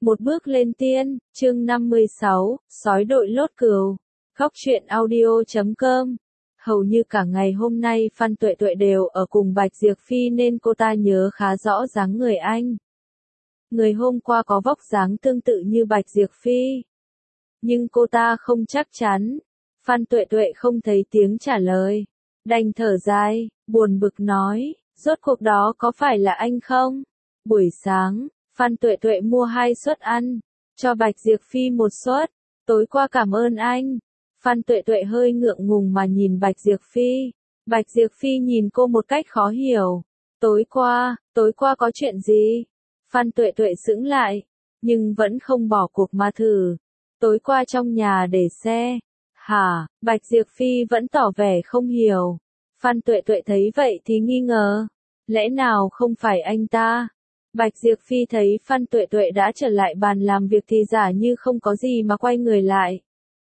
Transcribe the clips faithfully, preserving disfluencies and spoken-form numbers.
Một bước lên tiên, chương năm mươi sáu, sói đội lốt cừu. Góc truyện audio chấm com. Hầu như cả ngày hôm nay Phan Tuệ Tuệ đều ở cùng Bạch Diệp Phi nên cô ta nhớ khá rõ dáng người anh. Người hôm qua có vóc dáng tương tự như Bạch Diệp Phi. Nhưng cô ta không chắc chắn. Phan Tuệ Tuệ không thấy tiếng trả lời. Đành thở dài, buồn bực nói, rốt cuộc đó có phải là anh không? Buổi sáng, Phan Tuệ Tuệ mua hai suất ăn, cho Bạch Diệp Phi một suất. Tối qua cảm ơn anh. Phan Tuệ Tuệ hơi ngượng ngùng mà nhìn Bạch Diệp Phi. Bạch Diệp Phi nhìn cô một cách khó hiểu. Tối qua, tối qua có chuyện gì? Phan Tuệ Tuệ sững lại, nhưng vẫn không bỏ cuộc mà thử. Tối qua trong nhà để xe. Hả? Bạch Diệp Phi vẫn tỏ vẻ không hiểu. Phan Tuệ Tuệ thấy vậy thì nghi ngờ. Lẽ nào không phải anh ta? Bạch Diệp Phi thấy Phan Tuệ Tuệ đã trở lại bàn làm việc thì giả như không có gì mà quay người lại.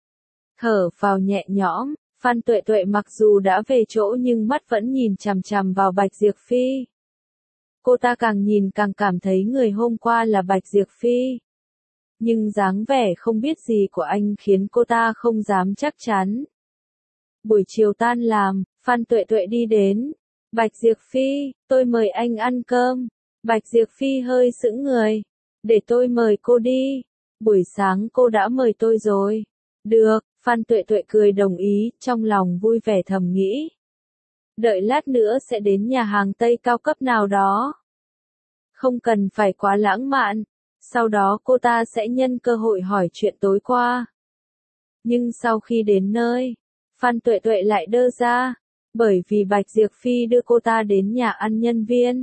Thở vào nhẹ nhõm, Phan Tuệ Tuệ mặc dù đã về chỗ nhưng mắt vẫn nhìn chằm chằm vào Bạch Diệp Phi. Cô ta càng nhìn càng cảm thấy người hôm qua là Bạch Diệp Phi. Nhưng dáng vẻ không biết gì của anh khiến cô ta không dám chắc chắn. Buổi chiều tan làm, Phan Tuệ Tuệ đi đến. Bạch Diệp Phi, tôi mời anh ăn cơm. Bạch Diệp Phi hơi sững người. Để tôi mời cô đi. Buổi sáng cô đã mời tôi rồi. Được, Phan Tuệ Tuệ cười đồng ý, trong lòng vui vẻ thầm nghĩ. Đợi lát nữa sẽ đến nhà hàng Tây cao cấp nào đó. Không cần phải quá lãng mạn. Sau đó cô ta sẽ nhân cơ hội hỏi chuyện tối qua. Nhưng sau khi đến nơi, Phan Tuệ Tuệ lại đơ ra. Bởi vì Bạch Diệp Phi đưa cô ta đến nhà ăn nhân viên.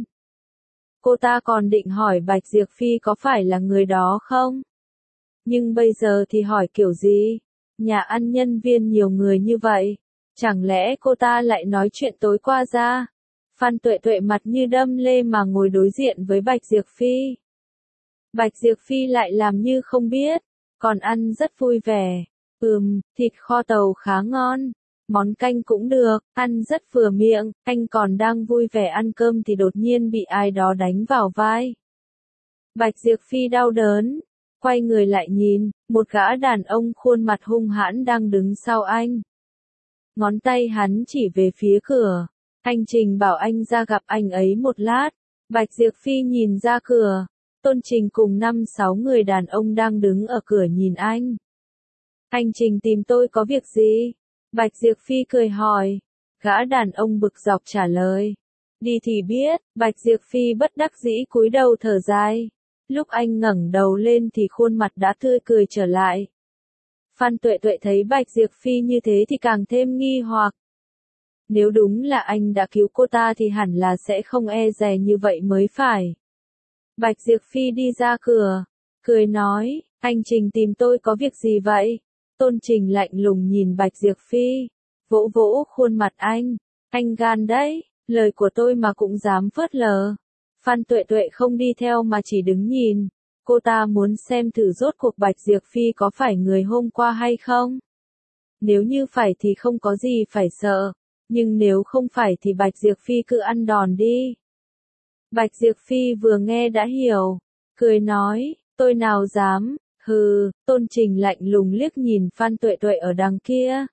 Cô ta còn định hỏi Bạch Diệp Phi có phải là người đó không? Nhưng bây giờ thì hỏi kiểu gì? Nhà ăn nhân viên nhiều người như vậy. Chẳng lẽ cô ta lại nói chuyện tối qua ra? Phan Tuệ Tuệ mặt như đâm lê mà ngồi đối diện với Bạch Diệp Phi. Bạch Diệp Phi lại làm như không biết, còn ăn rất vui vẻ. Ừm, thịt kho tàu khá ngon. Món canh cũng được, ăn rất vừa miệng, anh còn đang vui vẻ ăn cơm thì đột nhiên bị ai đó đánh vào vai. Bạch Diệp Phi đau đớn, quay người lại nhìn, một gã đàn ông khuôn mặt hung hãn đang đứng sau anh. Ngón tay hắn chỉ về phía cửa, anh Trình bảo anh ra gặp anh ấy một lát. Bạch Diệp Phi nhìn ra cửa, Tôn Trình cùng năm sáu người đàn ông đang đứng ở cửa nhìn anh. Anh Trình tìm tôi có việc gì? Bạch Diệp Phi cười hỏi. Gã đàn ông bực dọc trả lời. Đi thì biết. Bạch Diệp Phi bất đắc dĩ cúi đầu thở dài. Lúc anh ngẩng đầu lên thì khuôn mặt đã tươi cười trở lại. Phan Tuệ Tuệ thấy Bạch Diệp Phi như thế thì càng thêm nghi hoặc. Nếu đúng là anh đã cứu cô ta thì hẳn là sẽ không e dè như vậy mới phải. Bạch Diệp Phi đi ra cửa, cười nói, anh Trình tìm tôi có việc gì vậy? Tôn Trình lạnh lùng nhìn Bạch Diệp Phi, vỗ vỗ khuôn mặt anh, anh gan đấy, lời của tôi mà cũng dám phớt lờ. Phan Tuệ Tuệ không đi theo mà chỉ đứng nhìn, cô ta muốn xem thử rốt cuộc Bạch Diệp Phi có phải người hôm qua hay không. Nếu như phải thì không có gì phải sợ, nhưng nếu không phải thì Bạch Diệp Phi cứ ăn đòn đi. Bạch Diệp Phi vừa nghe đã hiểu, cười nói, tôi nào dám. Hừ, Tôn Trình lạnh lùng liếc nhìn Phan Tuệ Tuệ ở đằng kia.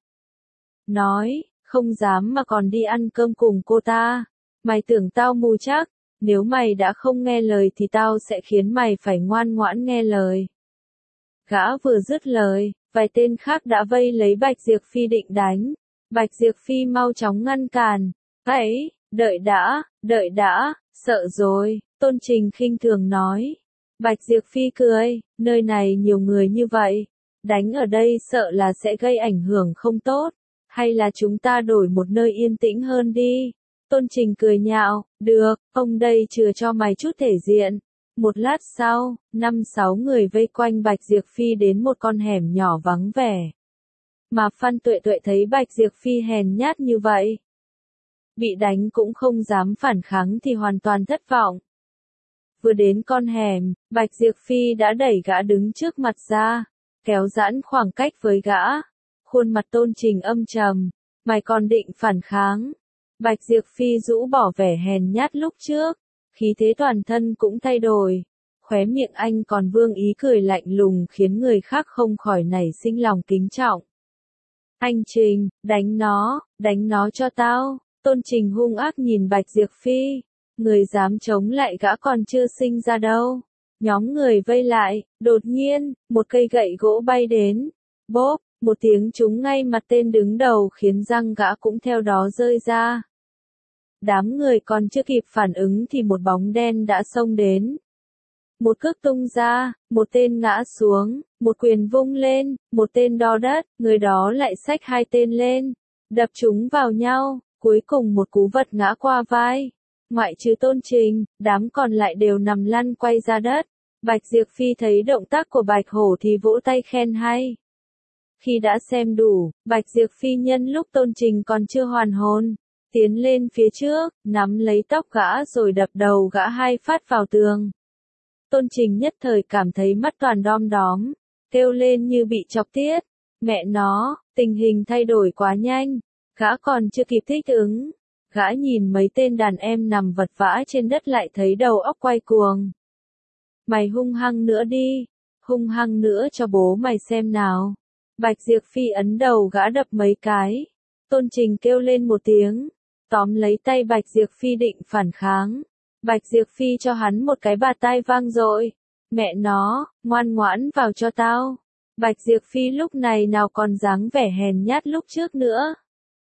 Nói, không dám mà còn đi ăn cơm cùng cô ta. Mày tưởng tao mù chắc, nếu mày đã không nghe lời thì tao sẽ khiến mày phải ngoan ngoãn nghe lời. Gã vừa dứt lời, vài tên khác đã vây lấy Bạch Diệp Phi định đánh. Bạch Diệp Phi mau chóng ngăn cản. Ấy, đợi đã, đợi đã, sợ rồi, Tôn Trình khinh thường nói. Bạch Diệp Phi cười, nơi này nhiều người như vậy, đánh ở đây sợ là sẽ gây ảnh hưởng không tốt, hay là chúng ta đổi một nơi yên tĩnh hơn đi. Tôn Trình cười nhạo, được, ông đây chừa cho mày chút thể diện. Một lát sau, năm sáu người vây quanh Bạch Diệp Phi đến một con hẻm nhỏ vắng vẻ. Mà Phan Tuệ Tuệ thấy Bạch Diệp Phi hèn nhát như vậy, bị đánh cũng không dám phản kháng thì hoàn toàn thất vọng. Vừa đến con hẻm, Bạch Diệp Phi đã đẩy gã đứng trước mặt ra, kéo giãn khoảng cách với gã. Khuôn mặt Tôn Trình âm trầm, mày còn định phản kháng. Bạch Diệp Phi rũ bỏ vẻ hèn nhát lúc trước, khí thế toàn thân cũng thay đổi. khóe miệng anh còn vương ý cười lạnh lùng khiến người khác không khỏi nảy sinh lòng kính trọng. Anh Trình, đánh nó, đánh nó cho tao. Tôn Trình hung ác nhìn Bạch Diệp Phi. Người dám chống lại gã còn chưa sinh ra đâu. Nhóm người vây lại, đột nhiên, một cây gậy gỗ bay đến. Bốp, một tiếng trúng ngay mặt tên đứng đầu khiến răng gã cũng theo đó rơi ra. Đám người còn chưa kịp phản ứng thì một bóng đen đã xông đến. Một cước tung ra, một tên ngã xuống, một quyền vung lên, một tên đo đất, người đó lại xách hai tên lên, đập chúng vào nhau, cuối cùng một cú vật ngã qua vai. Ngoại trừ Tôn Trình, đám còn lại đều nằm lăn quay ra đất. Bạch Diệp Phi thấy động tác của Bạch Hổ thì vỗ tay khen hay. Khi đã xem đủ, Bạch Diệp Phi nhân lúc Tôn Trình còn chưa hoàn hồn, tiến lên phía trước, nắm lấy tóc gã rồi đập đầu gã hai phát vào tường. Tôn Trình nhất thời cảm thấy mắt toàn đom đóm, kêu lên như bị chọc tiết. Mẹ nó, tình hình thay đổi quá nhanh, gã còn chưa kịp thích ứng. Gã nhìn mấy tên đàn em nằm vật vã trên đất lại thấy đầu óc quay cuồng. Mày hung hăng nữa đi, hung hăng nữa cho bố mày xem nào. Bạch Diệp Phi ấn đầu gã đập mấy cái. Tôn Trình kêu lên một tiếng, tóm lấy tay Bạch Diệp Phi định phản kháng. Bạch Diệp Phi cho hắn một cái bạt tai vang dội. Mẹ nó, ngoan ngoãn vào cho tao. Bạch Diệp Phi lúc này nào còn dáng vẻ hèn nhát lúc trước nữa.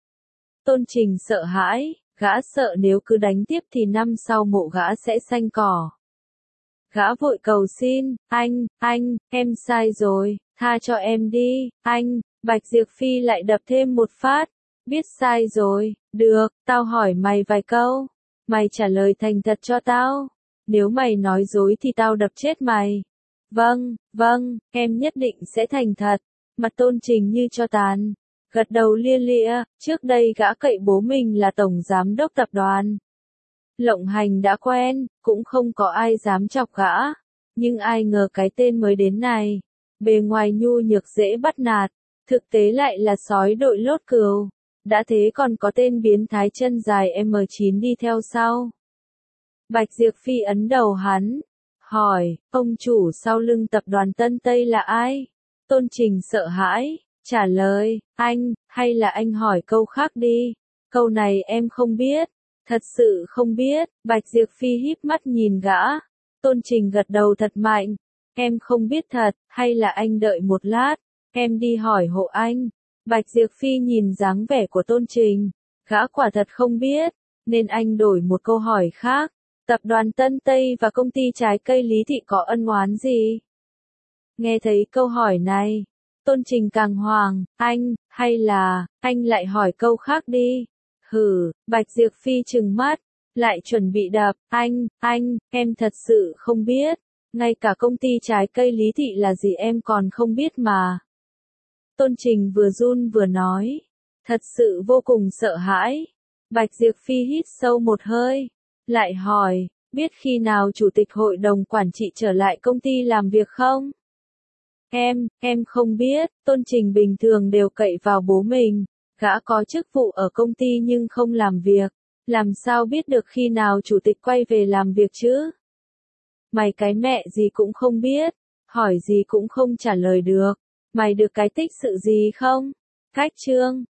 Tôn Trình sợ hãi, gã sợ nếu cứ đánh tiếp thì năm sau mộ gã sẽ xanh cỏ. Gã vội cầu xin, anh, anh, em sai rồi, tha cho em đi, anh. Bạch Diệp Phi lại đập thêm một phát. Biết sai rồi, được, tao hỏi mày vài câu. Mày trả lời thành thật cho tao. Nếu mày nói dối thì tao đập chết mày. Vâng, vâng, em nhất định sẽ thành thật. Mặt Tôn Trình như cho tàn. Gật đầu lia lịa, trước đây gã cậy bố mình là tổng giám đốc tập đoàn. Lộng hành đã quen, cũng không có ai dám chọc gã. Nhưng ai ngờ cái tên mới đến này. Bề ngoài nhu nhược dễ bắt nạt. Thực tế lại là sói đội lốt cừu. Đã thế còn có tên biến thái chân dài em chín đi theo sau. Bạch Diệp Phi ấn đầu hắn. Hỏi, ông chủ sau lưng tập đoàn Tân Tây là ai? Tôn Trình sợ hãi, trả lời, anh, hay là anh hỏi câu khác đi. Câu này em không biết. Thật sự không biết. Bạch Diệp Phi híp mắt nhìn gã. Tôn Trình gật đầu thật mạnh. Em không biết thật, hay là anh đợi một lát. Em đi hỏi hộ anh. Bạch Diệp Phi nhìn dáng vẻ của Tôn Trình. Gã quả thật không biết. Nên anh đổi một câu hỏi khác. Tập đoàn Tân Tây và công ty trái cây Lý Thị có ân oán gì? Nghe thấy câu hỏi này. Tôn Trình càng hoàng. Anh, hay là, anh lại hỏi câu khác đi. Hừ, Bạch Diệp Phi trừng mắt. Lại chuẩn bị đập. Anh, anh, em thật sự không biết. Ngay cả công ty trái cây Lý Thị là gì em còn không biết mà. Tôn Trình vừa run vừa nói. Thật sự vô cùng sợ hãi. Bạch Diệp Phi hít sâu một hơi. Lại hỏi, biết khi nào chủ tịch hội đồng quản trị trở lại công ty làm việc không? Em, em không biết. Tôn Trình bình thường đều cậy vào bố mình. Gã có chức vụ ở công ty nhưng không làm việc. Làm sao biết được khi nào chủ tịch quay về làm việc chứ? Mày cái mẹ gì cũng không biết. Hỏi gì cũng không trả lời được. Mày được cái tích sự gì không? Cách chương.